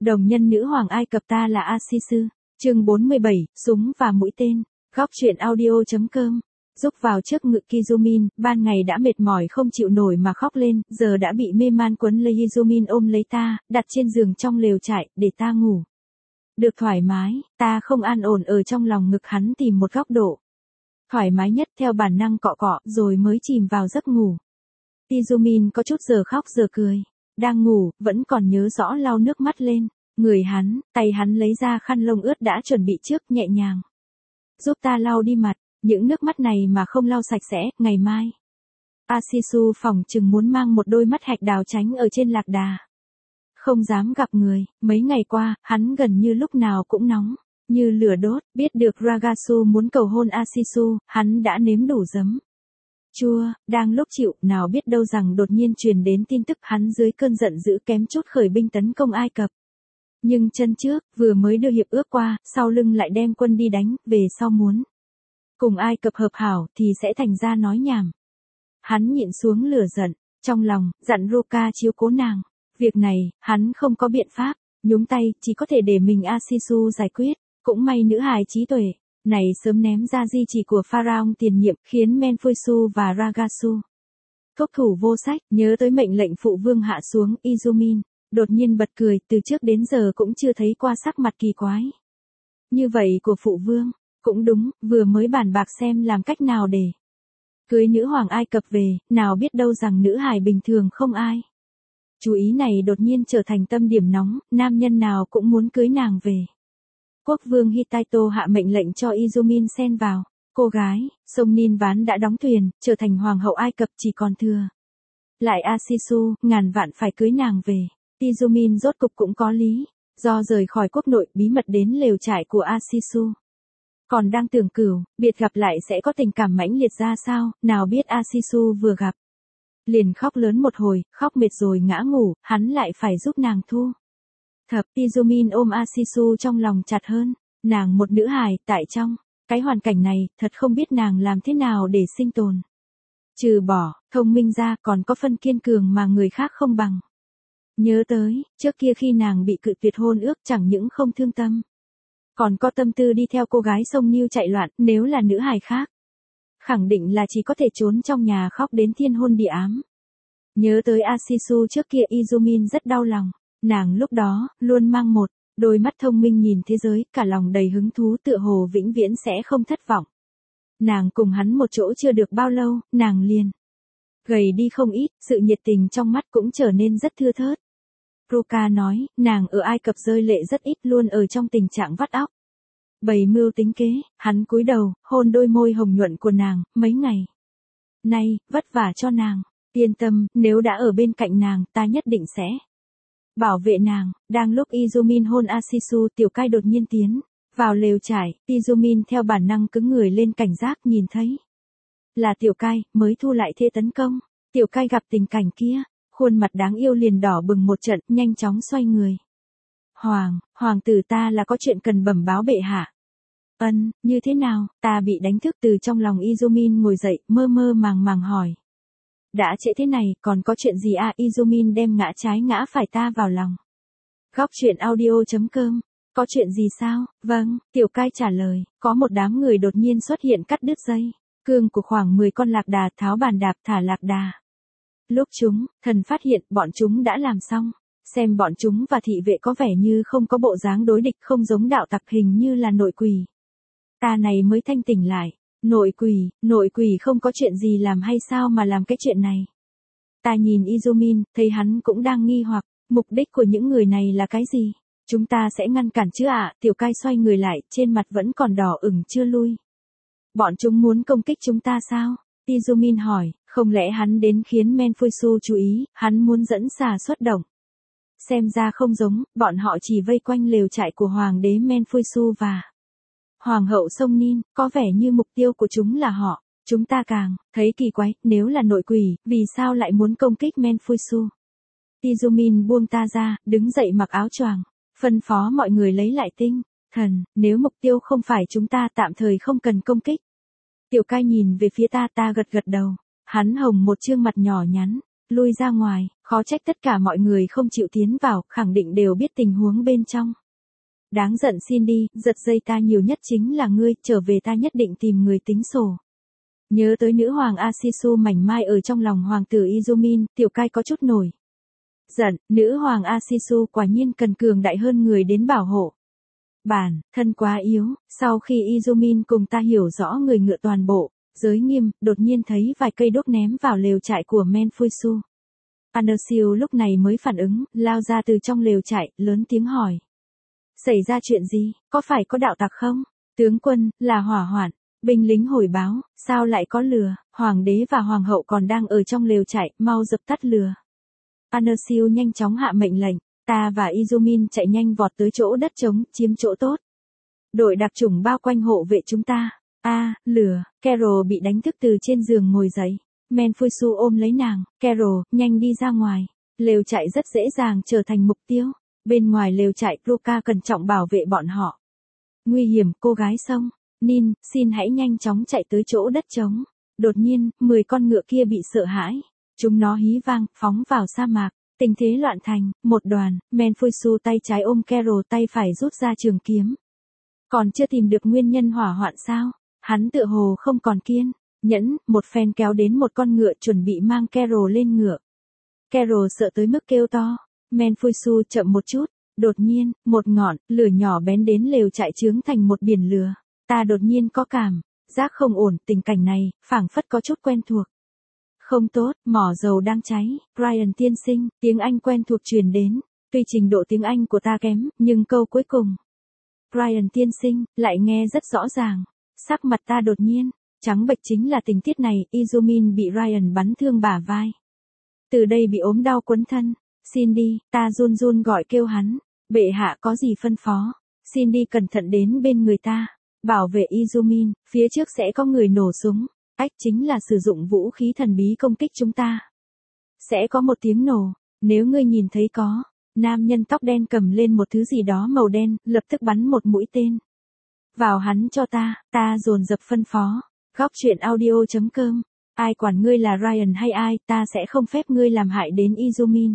Đồng nhân nữ hoàng Ai Cập ta là Asisu. Chương 47, súng và mũi tên. Góc truyện audio.com. Rúc vào trước ngực Kizumin, ban ngày đã mệt mỏi không chịu nổi mà khóc lên, giờ đã bị mê man quấn lấy. Kizumin ôm lấy ta, đặt trên giường trong lều trại, để ta ngủ. Được thoải mái, ta không an ổn ở trong lòng ngực hắn tìm một góc độ. Thoải mái nhất theo bản năng cọ cọ, rồi mới chìm vào giấc ngủ. Kizumin có chút giờ khóc giờ cười. Đang ngủ, vẫn còn nhớ rõ lau nước mắt lên. Người hắn, tay hắn lấy ra khăn lông ướt đã chuẩn bị trước, nhẹ nhàng. Giúp ta lau đi mặt, những nước mắt này mà không lau sạch sẽ, ngày mai. Asisu phỏng chừng muốn mang một đôi mắt hạch đào tránh ở trên lạc đà. Không dám gặp người, mấy ngày qua, hắn gần như lúc nào cũng nóng, như lửa đốt, biết được Ragasu muốn cầu hôn Asisu, hắn đã nếm đủ giấm. Chua, đang lúc chịu, nào biết đâu rằng đột nhiên truyền đến tin tức hắn dưới cơn giận dữ kém chút khởi binh tấn công Ai Cập. Nhưng chân trước, vừa mới đưa hiệp ước qua, sau lưng lại đem quân đi đánh, về sau muốn cùng Ai Cập hợp hảo thì sẽ thành ra nói nhảm. Hắn nhịn xuống lửa giận, trong lòng, dặn Ruka chiếu cố nàng. Việc này, hắn không có biện pháp, nhúng tay, chỉ có thể để mình Asisu giải quyết. Cũng may nữ hài trí tuệ này sớm ném ra di chỉ của Pharaoh tiền nhiệm, khiến Menfuisu và Ragasu thúc thủ vô sách. Nhớ tới mệnh lệnh phụ vương hạ xuống, Izumin đột nhiên bật cười, từ trước đến giờ cũng chưa thấy qua sắc mặt kỳ quái như vậy của phụ vương. Cũng đúng, vừa mới bàn bạc xem làm cách nào để cưới nữ hoàng Ai Cập về, nào biết đâu rằng nữ hài bình thường không ai. Chú ý này đột nhiên trở thành tâm điểm nóng, nam nhân nào cũng muốn cưới nàng về. Quốc vương Hittito hạ mệnh lệnh cho Izumin xen vào. Cô gái, sông Nin Ván đã đóng thuyền, trở thành hoàng hậu Ai Cập, chỉ còn thừa lại Asisu, ngàn vạn phải cưới nàng về. Izumin rốt cục cũng có lý. Do rời khỏi quốc nội, bí mật đến lều trại của Asisu. Còn đang tưởng cửu, biệt gặp lại sẽ có tình cảm mãnh liệt ra sao, nào biết Asisu vừa gặp liền khóc lớn một hồi, khóc mệt rồi ngã ngủ, hắn lại phải giúp nàng thu thập. Izumin ôm Asisu trong lòng chặt hơn. Nàng một nữ hài, tại trong cái hoàn cảnh này, thật không biết nàng làm thế nào để sinh tồn. Trừ bỏ thông minh ra, còn có phân kiên cường mà người khác không bằng. Nhớ tới, trước kia khi nàng bị cự tuyệt hôn ước, chẳng những không thương tâm, còn có tâm tư đi theo cô gái sông Niu chạy loạn. Nếu là nữ hài khác, khẳng định là chỉ có thể trốn trong nhà khóc đến thiên hôn địa ám. Nhớ tới Asisu trước kia, Izumin rất đau lòng. Nàng lúc đó, luôn mang một đôi mắt thông minh nhìn thế giới, cả lòng đầy hứng thú, tựa hồ vĩnh viễn sẽ không thất vọng. Nàng cùng hắn một chỗ chưa được bao lâu, nàng liền gầy đi không ít, sự nhiệt tình trong mắt cũng trở nên rất thưa thớt. Ruka nói, nàng ở Ai Cập rơi lệ rất ít, luôn ở trong tình trạng vắt óc. Bày mưu tính kế, hắn cúi đầu, hôn đôi môi hồng nhuận của nàng, mấy ngày nay, vất vả cho nàng. Yên tâm, nếu đã ở bên cạnh nàng, ta nhất định sẽ bảo vệ nàng. Đang lúc Izumin hôn Asisu, Tiểu Cai đột nhiên tiến vào lều trại. Izumin theo bản năng cứng người lên, cảnh giác nhìn thấy là Tiểu Cai, mới thu lại thế tấn công. Tiểu Cai gặp tình cảnh kia, khuôn mặt đáng yêu liền đỏ bừng một trận, nhanh chóng xoay người. Hoàng tử, ta là có chuyện cần bẩm báo bệ hạ. Như thế nào? Ta bị đánh thức từ trong lòng. Izumin ngồi dậy, mơ mơ màng màng hỏi. Đã trễ thế này, còn có chuyện gì à? Izumin đem ngã trái ngã phải ta vào lòng. Góc truyện audio.com. Có chuyện gì sao? Vâng, Tiểu Cai trả lời. Có một đám người đột nhiên xuất hiện, cắt đứt dây cương của khoảng 10 con lạc đà, tháo bàn đạp thả lạc đà. Lúc thần phát hiện, bọn chúng đã làm xong. Xem bọn chúng và thị vệ có vẻ như không có bộ dáng đối địch, không giống đạo tặc, hình như là nội quỷ. Ta này mới thanh tỉnh lại. Nội quỷ không có chuyện gì làm hay sao mà làm cái chuyện này? Ta nhìn Izumin, thấy hắn cũng đang nghi hoặc, mục đích của những người này là cái gì? Chúng ta sẽ ngăn cản chứ ạ? Tiểu Cai xoay người lại, trên mặt vẫn còn đỏ ửng chưa lui. Bọn chúng muốn công kích chúng ta sao? Izumin hỏi, không lẽ hắn đến khiến Menfuisu chú ý, hắn muốn dẫn xà xuất động? Xem ra không giống, bọn họ chỉ vây quanh lều trại của hoàng đế Menfuisu và hoàng hậu sông Nin, có vẻ như mục tiêu của chúng là họ. Chúng ta càng thấy kỳ quái, nếu là nội quỷ, vì sao lại muốn công kích Menfuisu? Izumin buông ta ra, đứng dậy mặc áo choàng, phân phó mọi người lấy lại tinh thần. Nếu mục tiêu không phải chúng ta, tạm thời không cần công kích. Tiểu Cai nhìn về phía ta, ta gật gật đầu. Hắn hồng một trương mặt nhỏ nhắn, lui ra ngoài, khó trách tất cả mọi người không chịu tiến vào, khẳng định đều biết tình huống bên trong. Đáng giận Cindy, giật dây ta nhiều nhất chính là ngươi, trở về ta nhất định tìm người tính sổ. Nhớ tới nữ hoàng Asisu mảnh mai ở trong lòng hoàng tử Izumin, Tiểu Cai có chút nổi giận, nữ hoàng Asisu quả nhiên cần cường đại hơn người đến bảo hộ. Bản thân quá yếu, sau khi Izumin cùng ta hiểu rõ người ngựa toàn bộ, giới nghiêm, đột nhiên thấy vài cây đốt ném vào lều trại của Menfuisu. Andersil lúc này mới phản ứng, lao ra từ trong lều trại, lớn tiếng hỏi. Xảy ra chuyện gì, có phải có đạo tặc không? Tướng quân, là hỏa hoạn. Binh lính hồi báo, sao lại có lửa, hoàng đế và hoàng hậu còn đang ở trong lều trại, mau dập tắt lửa. Andersil nhanh chóng hạ mệnh lệnh, ta và Izumin chạy nhanh vọt tới chỗ đất trống, chiếm chỗ tốt. Đội đặc chủng bao quanh hộ vệ chúng ta. Lửa, Carol bị đánh thức từ trên giường ngồi dậy. Menfuisu ôm lấy nàng, Carol, nhanh đi ra ngoài. Lều trại rất dễ dàng trở thành mục tiêu. Bên ngoài lều trại, Ruka cẩn trọng bảo vệ bọn họ. Nguy hiểm, cô gái xông. Nin, xin hãy nhanh chóng chạy tới chỗ đất trống. Đột nhiên, 10 con ngựa kia bị sợ hãi. Chúng nó hí vang, phóng vào sa mạc. Tình thế loạn thành, một đoàn, Menfuisu tay trái ôm Carol, tay phải rút ra trường kiếm. Còn chưa tìm được nguyên nhân hỏa hoạn sao? Hắn tựa hồ không còn kiên nhẫn, một phen kéo đến một con ngựa chuẩn bị mang Carol lên ngựa. Carol sợ tới mức kêu to. Menfuisu chậm một chút. Đột nhiên, một ngọn lửa nhỏ bén đến lều trại chướng thành một biển lửa. Ta đột nhiên có cảm giác không ổn, tình cảnh này phảng phất có chút quen thuộc. Không tốt, mỏ dầu đang cháy. Brian tiên sinh, tiếng Anh quen thuộc truyền đến. Tuy trình độ tiếng Anh của ta kém, nhưng câu cuối cùng Brian tiên sinh lại nghe rất rõ ràng. Sắc mặt ta đột nhiên trắng bệch, chính là tình tiết này. Izumin bị Ryan bắn thương bả vai, từ đây bị ốm đau quấn thân. Cindy, ta run run gọi kêu hắn. Bệ hạ có gì phân phó? Cindy cẩn thận đến bên người ta. Bảo vệ Izumin, phía trước sẽ có người nổ súng. Ách, chính là sử dụng vũ khí thần bí công kích chúng ta. Sẽ có một tiếng nổ, nếu ngươi nhìn thấy có. Nam nhân tóc đen cầm lên một thứ gì đó màu đen, lập tức bắn một mũi tên vào hắn cho ta dồn dập phân phó. Góc truyện audio.com. Ai quản ngươi là Ryan hay ai, ta sẽ không phép ngươi làm hại đến Izumin.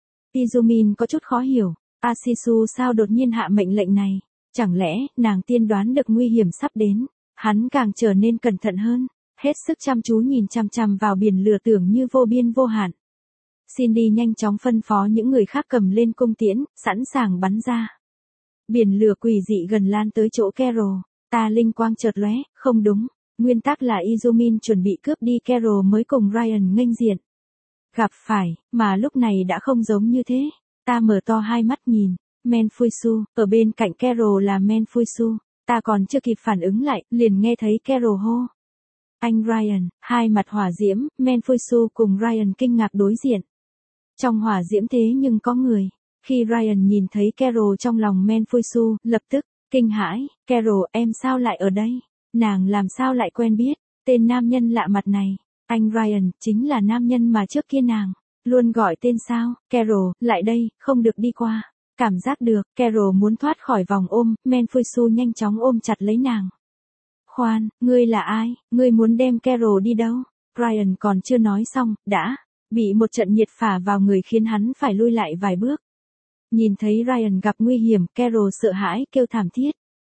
Izumin có chút khó hiểu, Asisu sao đột nhiên hạ mệnh lệnh này, chẳng lẽ nàng tiên đoán được nguy hiểm sắp đến. Hắn càng trở nên cẩn thận hơn, hết sức chăm chú nhìn chằm chằm vào biển lửa tưởng như vô biên vô hạn. Cindy nhanh chóng phân phó những người khác cầm lên cung tiễn, sẵn sàng bắn ra. Biển lửa quỷ dị gần lan tới chỗ Carol, ta linh quang chợt lóe, không đúng, nguyên tắc là Izumin chuẩn bị cướp đi Carol mới cùng Ryan nghênh diện. Gặp phải, mà lúc này đã không giống như thế. Ta mở to hai mắt nhìn, Menfuisu, ở bên cạnh Carol là Menfuisu, ta còn chưa kịp phản ứng lại, liền nghe thấy Carol hô. Anh Ryan, hai mặt hỏa diễm, Menfuisu cùng Ryan kinh ngạc đối diện. Trong hỏa diễm thế nhưng có người. Khi Ryan nhìn thấy Carol trong lòng Menfuisu, lập tức kinh hãi, Carol, em sao lại ở đây? Nàng làm sao lại quen biết tên nam nhân lạ mặt này? Anh Ryan, chính là nam nhân mà trước kia nàng luôn gọi tên sao? Carol, lại đây, không được đi qua. Cảm giác được, Carol muốn thoát khỏi vòng ôm, Menfuisu nhanh chóng ôm chặt lấy nàng. Khoan, ngươi là ai? Ngươi muốn đem Carol đi đâu? Ryan còn chưa nói xong, đã bị một trận nhiệt phả vào người khiến hắn phải lui lại vài bước. Nhìn thấy Ryan gặp nguy hiểm, Carol sợ hãi kêu thảm thiết.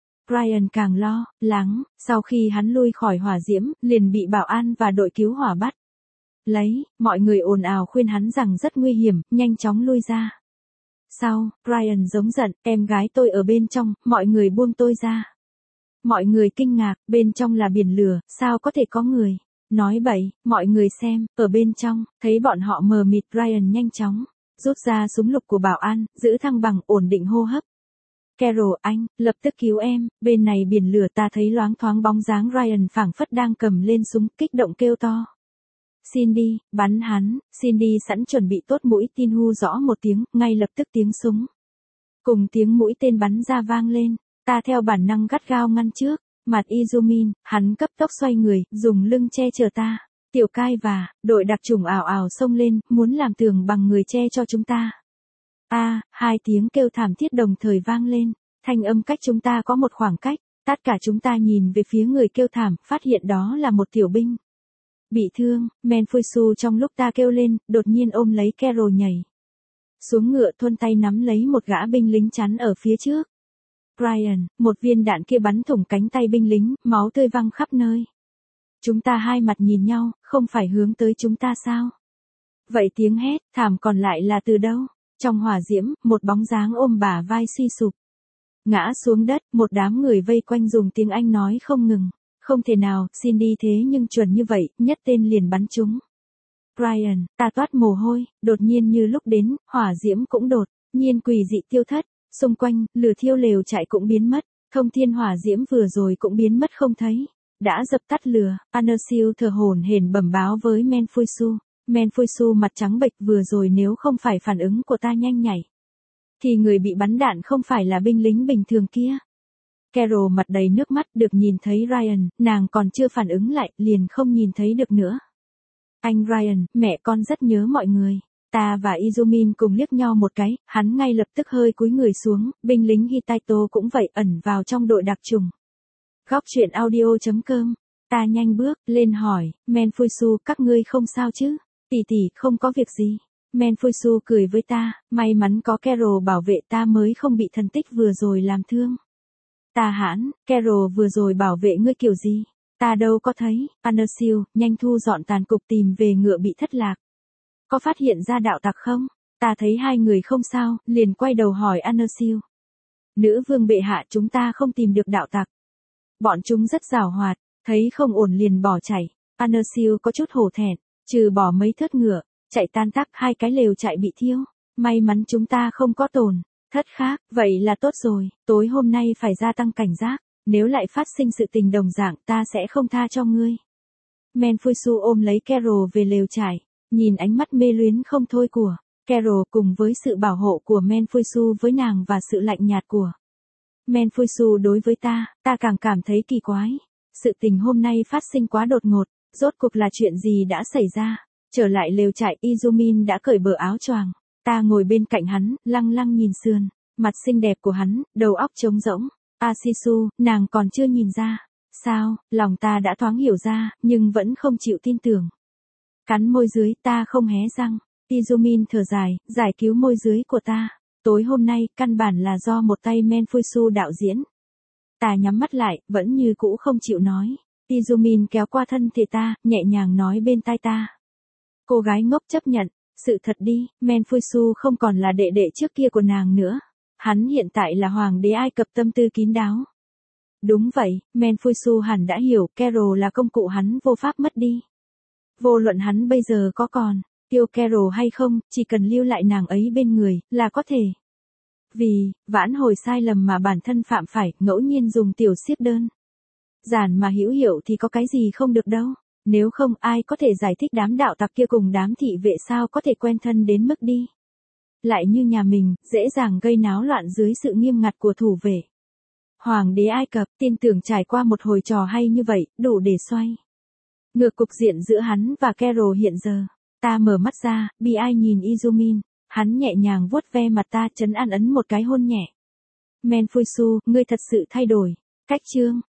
Ryan càng lo lắng, sau khi hắn lui khỏi hỏa diễm, liền bị bảo an và đội cứu hỏa bắt lấy. Mọi người ồn ào khuyên hắn rằng rất nguy hiểm, nhanh chóng lui ra. Sau, Ryan giống giận, em gái tôi ở bên trong, mọi người buông tôi ra. Mọi người kinh ngạc, bên trong là biển lửa, sao có thể có người? Nói bậy, mọi người xem, ở bên trong, thấy bọn họ mờ mịt, Ryan nhanh chóng rút ra súng lục của bảo an, giữ thăng bằng, ổn định hô hấp. Carol, anh, lập tức cứu em, bên này biển lửa. Ta thấy loáng thoáng bóng dáng Ryan phảng phất đang cầm lên súng, kích động kêu to. Cindy, bắn hắn. Cindy sẵn chuẩn bị tốt mũi tin hu rõ một tiếng, ngay lập tức tiếng súng cùng tiếng mũi tên bắn ra vang lên. Ta theo bản năng gắt gao ngăn trước mặt Izumin, hắn cấp tốc xoay người, dùng lưng che chở ta. Tiểu Cai và đội đặc chủng ảo ảo xông lên, muốn làm tường bằng người che cho chúng ta. Hai tiếng kêu thảm thiết đồng thời vang lên, thanh âm cách chúng ta có một khoảng cách, tất cả chúng ta nhìn về phía người kêu thảm, phát hiện đó là một tiểu binh. Bị thương, Menfusu trong lúc ta kêu lên, đột nhiên ôm lấy Carol nhảy xuống ngựa, thuôn tay nắm lấy một gã binh lính chắn ở phía trước. Brian, một viên đạn kia bắn thủng cánh tay binh lính, máu tươi văng khắp nơi. Chúng ta hai mặt nhìn nhau, không phải hướng tới chúng ta sao? Vậy tiếng hét thảm còn lại là từ đâu? Trong hỏa diễm, một bóng dáng ôm bả vai suy sụp ngã xuống đất, một đám người vây quanh dùng tiếng Anh nói không ngừng. Không thể nào, xin đi thế nhưng chuẩn như vậy, nhất tên liền bắn chúng. Brian, ta toát mồ hôi, đột nhiên như lúc đến, hỏa diễm cũng đột nhiên quỷ dị tiêu thất, xung quanh, lửa thiêu lều trại cũng biến mất, thông thiên hỏa diễm vừa rồi cũng biến mất không thấy. Đã dập tắt lửa, Anersil thở hổn hển bẩm báo với Menfusu. Menfusu mặt trắng bệch, vừa rồi nếu không phải phản ứng của ta nhanh nhảy, thì người bị bắn đạn không phải là binh lính bình thường kia. Carol mặt đầy nước mắt, được nhìn thấy Ryan, nàng còn chưa phản ứng lại, liền không nhìn thấy được nữa. Anh Ryan, mẹ con rất nhớ mọi người. Ta và Izumin cùng liếc nhau một cái, hắn ngay lập tức hơi cúi người xuống, binh lính Hitaito cũng vậy, ẩn vào trong đội đặc trùng. Góc truyện audio.com. Ta nhanh bước lên hỏi, Menfusu, các ngươi không sao chứ? Tỷ tỷ, không có việc gì. Menfusu cười với ta, may mắn có Carol bảo vệ ta mới không bị thần tích vừa rồi làm thương. Ta hãn, Carol vừa rồi bảo vệ ngươi kiểu gì? Ta đâu có thấy. Anersil, nhanh thu dọn tàn cục, tìm về ngựa bị thất lạc. Có phát hiện ra đạo tặc không? Ta thấy hai người không sao, liền quay đầu hỏi Anersil. Nữ vương bệ hạ, chúng ta không tìm được đạo tặc. Bọn chúng rất giàu hoạt, thấy không ổn liền bỏ chạy. Anersil có chút hổ thẹn, trừ bỏ mấy thớt ngựa, chạy tan tác, hai cái lều trại bị thiêu. May mắn chúng ta không có tổn thất khác, vậy là tốt rồi, tối hôm nay phải gia tăng cảnh giác, nếu lại phát sinh sự tình đồng dạng ta sẽ không tha cho ngươi. Menfusu ôm lấy Carol về lều trại, nhìn ánh mắt mê luyến không thôi của Carol cùng với sự bảo hộ của Menfusu với nàng và sự lạnh nhạt của Menfusu đối với ta càng cảm thấy kỳ quái. Sự tình hôm nay phát sinh quá đột ngột, rốt cuộc là chuyện gì đã xảy ra? Trở lại lều trại, Izumin đã cởi bờ áo choàng. Ta ngồi bên cạnh hắn, lăng lăng nhìn sườn mặt xinh đẹp của hắn, đầu óc trống rỗng. Asisu, nàng còn chưa nhìn ra. Sao? Lòng ta đã thoáng hiểu ra, nhưng vẫn không chịu tin tưởng. Cắn môi dưới, ta không hé răng. Izumin thở dài, giải cứu môi dưới của ta. Tối hôm nay, căn bản là do một tay Menfusu đạo diễn. Ta nhắm mắt lại, vẫn như cũ không chịu nói. Izumin kéo qua thân thể ta, nhẹ nhàng nói bên tai ta. Cô gái ngốc chấp nhận, sự thật đi, Menfusu không còn là đệ đệ trước kia của nàng nữa. Hắn hiện tại là hoàng đế Ai Cập tâm tư kín đáo. Đúng vậy, Menfusu hẳn đã hiểu, Carol là công cụ hắn vô pháp mất đi. Vô luận hắn bây giờ có còn yêu Carol hay không, chỉ cần lưu lại nàng ấy bên người, là có thể. Vì, vãn hồi sai lầm mà bản thân phạm phải, ngẫu nhiên dùng tiểu siết đơn giản mà hữu hiệu thì có cái gì không được đâu. Nếu không, ai có thể giải thích đám đạo tặc kia cùng đám thị vệ sao có thể quen thân đến mức đi lại như nhà mình, dễ dàng gây náo loạn dưới sự nghiêm ngặt của thủ vệ. Hoàng đế Ai Cập tin tưởng trải qua một hồi trò hay như vậy, đủ để xoay ngược cục diện giữa hắn và Carol hiện giờ. Ta mở mắt ra, bi ai nhìn Izumin, hắn nhẹ nhàng vuốt ve mặt ta, trấn an ấn một cái hôn nhẹ. Menfusu, ngươi thật sự thay đổi. Cách chương